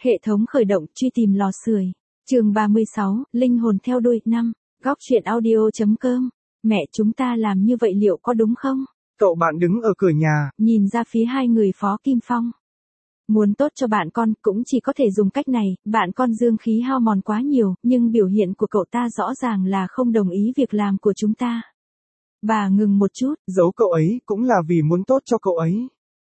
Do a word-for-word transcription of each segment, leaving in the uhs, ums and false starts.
Hệ thống khởi động, truy tìm lò sưởi. Chương ba mươi sáu, linh hồn theo đuôi. Năm. Góc truyện audio chấm com. Mẹ, chúng ta làm như vậy liệu có đúng không? Cậu bạn đứng ở cửa nhà, nhìn ra phía hai người Phó Kim Phong. Muốn tốt cho bạn con cũng chỉ có thể dùng cách này, bạn con dương khí hao mòn quá nhiều, nhưng biểu hiện của cậu ta rõ ràng là không đồng ý việc làm của chúng ta. Bà ngừng một chút. Giấu cậu ấy cũng là vì muốn tốt cho cậu ấy.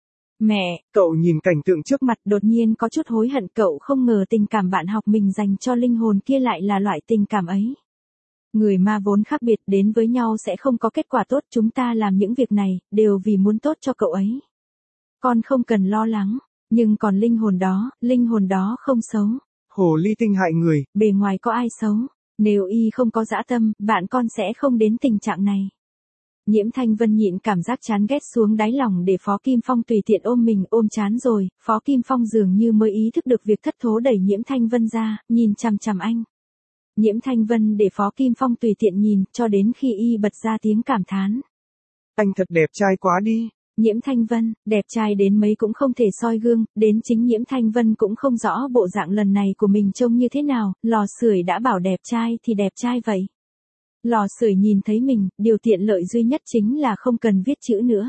Mẹ, cậu nhìn cảnh tượng trước mặt, đột nhiên có chút hối hận, cậu không ngờ tình cảm bạn học mình dành cho linh hồn kia lại là loại tình cảm ấy. Người ma vốn khác biệt, đến với nhau sẽ không có kết quả tốt, chúng ta làm những việc này, đều vì muốn tốt cho cậu ấy. Con không cần lo lắng, nhưng còn linh hồn đó, linh hồn đó không xấu. Hồ ly tinh hại người, bề ngoài có ai xấu, nếu y không có dã tâm, bạn con sẽ không đến tình trạng này. Nhiễm Thanh Vân nhịn cảm giác chán ghét xuống đáy lòng để Phó Kim Phong tùy tiện ôm mình, ôm chán rồi, Phó Kim Phong dường như mới ý thức được việc thất thố đẩy Nhiễm Thanh Vân ra, nhìn chằm chằm anh. Nhiễm Thanh Vân để Phó Kim Phong tùy tiện nhìn, cho đến khi y bật ra tiếng cảm thán. Anh thật đẹp trai quá đi. Nhiễm Thanh Vân, đẹp trai đến mấy cũng không thể soi gương, đến chính Nhiễm Thanh Vân cũng không rõ bộ dạng lần này của mình trông như thế nào, lò sưởi đã bảo đẹp trai thì đẹp trai vậy. Lò sưởi nhìn thấy mình, điều tiện lợi duy nhất chính là không cần viết chữ nữa.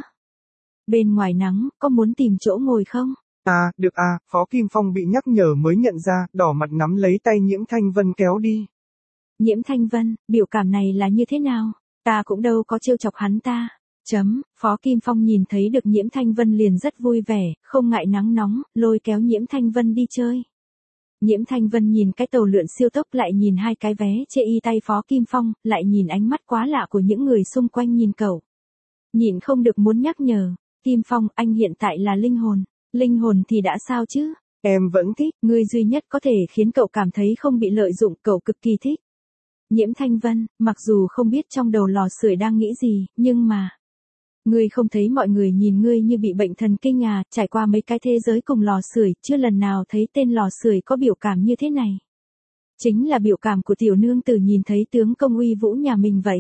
Bên ngoài nắng, có muốn tìm chỗ ngồi không? À, được à, Phó Kim Phong bị nhắc nhở mới nhận ra, đỏ mặt nắm lấy tay Nhiễm Thanh Vân kéo đi. Nhiễm Thanh Vân, biểu cảm này là như thế nào? Ta cũng đâu có trêu chọc hắn ta. Chấm, Phó Kim Phong nhìn thấy được Nhiễm Thanh Vân liền rất vui vẻ, không ngại nắng nóng, lôi kéo Nhiễm Thanh Vân đi chơi. Nhiễm Thanh Vân nhìn cái tàu lượn siêu tốc, lại nhìn hai cái vé chê y tay Phó Kim Phong, lại nhìn ánh mắt quá lạ của những người xung quanh nhìn cậu. Nhìn không được muốn nhắc nhở, Kim Phong, anh hiện tại là linh hồn. Linh hồn thì đã sao chứ? Em vẫn thích. Người duy nhất có thể khiến cậu cảm thấy không bị lợi dụng, cậu cực kỳ thích. Nhiễm Thanh Vân, mặc dù không biết trong đầu lò sưởi đang nghĩ gì, nhưng mà... Ngươi không thấy mọi người nhìn ngươi như bị bệnh thần kinh à, trải qua mấy cái thế giới cùng lò sưởi, chưa lần nào thấy tên lò sưởi có biểu cảm như thế này. Chính là biểu cảm của tiểu nương tử nhìn thấy tướng công uy vũ nhà mình vậy.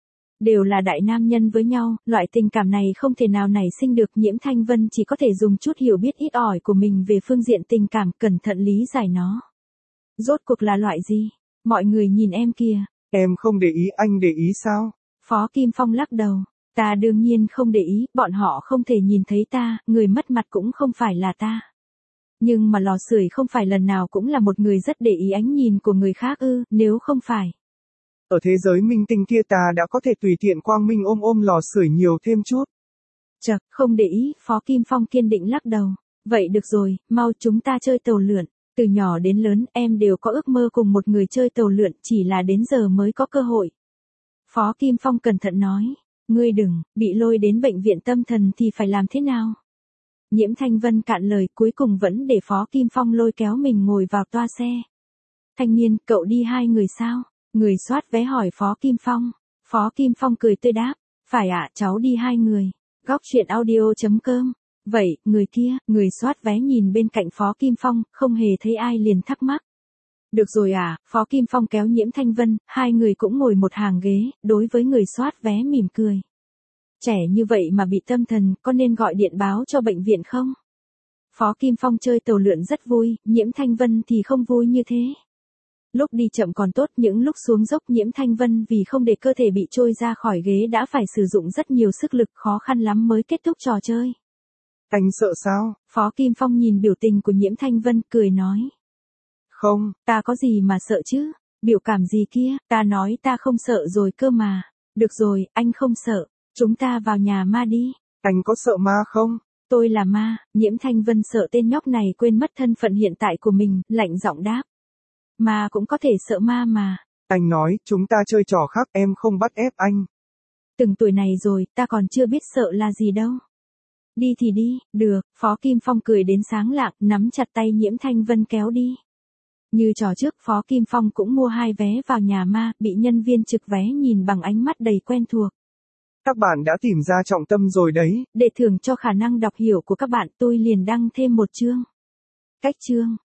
Đều là đại nam nhân với nhau, loại tình cảm này không thể nào nảy sinh được. Nhiễm Thanh Vân chỉ có thể dùng chút hiểu biết ít ỏi của mình về phương diện tình cảm, cẩn thận lý giải nó. Rốt cuộc là loại gì? Mọi người nhìn em kìa. Em không để ý, anh để ý sao? Phó Kim Phong lắc đầu. Ta đương nhiên không để ý, bọn họ không thể nhìn thấy ta, người mất mặt cũng không phải là ta. Nhưng mà lò sưởi không phải lần nào cũng là một người rất để ý ánh nhìn của người khác ư, nếu không phải. Ở thế giới minh tinh kia ta đã có thể tùy tiện quang minh ôm ôm lò sưởi nhiều thêm chút. Chật, không để ý, Phó Kim Phong kiên định lắc đầu. Vậy được rồi, mau chúng ta chơi tàu lượn. Từ nhỏ đến lớn em đều có ước mơ cùng một người chơi tàu lượn, chỉ là đến giờ mới có cơ hội. Phó Kim Phong cẩn thận nói. Ngươi đừng, bị lôi đến bệnh viện tâm thần thì phải làm thế nào? Nhiễm Thanh Vân cạn lời, cuối cùng vẫn để Phó Kim Phong lôi kéo mình ngồi vào toa xe. Thanh niên, cậu đi hai người sao? Người soát vé hỏi Phó Kim Phong. Phó Kim Phong cười tươi đáp. Phải ạ, à, cháu đi hai người. Góc truyện audio chấm com. Vậy, người kia, người soát vé nhìn bên cạnh Phó Kim Phong, không hề thấy ai liền thắc mắc. Được rồi à, Phó Kim Phong kéo Nhiễm Thanh Vân, hai người cũng ngồi một hàng ghế, đối với người soát vé mỉm cười. Trẻ như vậy mà bị tâm thần, có nên gọi điện báo cho bệnh viện không? Phó Kim Phong chơi tàu lượn rất vui, Nhiễm Thanh Vân thì không vui như thế. Lúc đi chậm còn tốt, những lúc xuống dốc Nhiễm Thanh Vân vì không để cơ thể bị trôi ra khỏi ghế đã phải sử dụng rất nhiều sức lực, khó khăn lắm mới kết thúc trò chơi. Anh sợ sao? Phó Kim Phong nhìn biểu tình của Nhiễm Thanh Vân, cười nói. Không, ta có gì mà sợ chứ? Biểu cảm gì kia, ta nói ta không sợ rồi cơ mà. Được rồi, anh không sợ. Chúng ta vào nhà ma đi. Anh có sợ ma không? Tôi là ma. Nhiễm Thanh Vân sợ tên nhóc này quên mất thân phận hiện tại của mình, lạnh giọng đáp. Ma cũng có thể sợ ma mà. Anh nói, chúng ta chơi trò khác, em không bắt ép anh. Từng tuổi này rồi, ta còn chưa biết sợ là gì đâu. Đi thì đi, được. Phó Kim Phong cười đến sáng lạng, nắm chặt tay Nhiễm Thanh Vân kéo đi. Như trò trước, Phó Kim Phong cũng mua hai vé vào nhà ma, bị nhân viên trực vé nhìn bằng ánh mắt đầy quen thuộc. Các bạn đã tìm ra trọng tâm rồi đấy. Để thưởng cho khả năng đọc hiểu của các bạn, tôi liền đăng thêm một chương. Cách chương.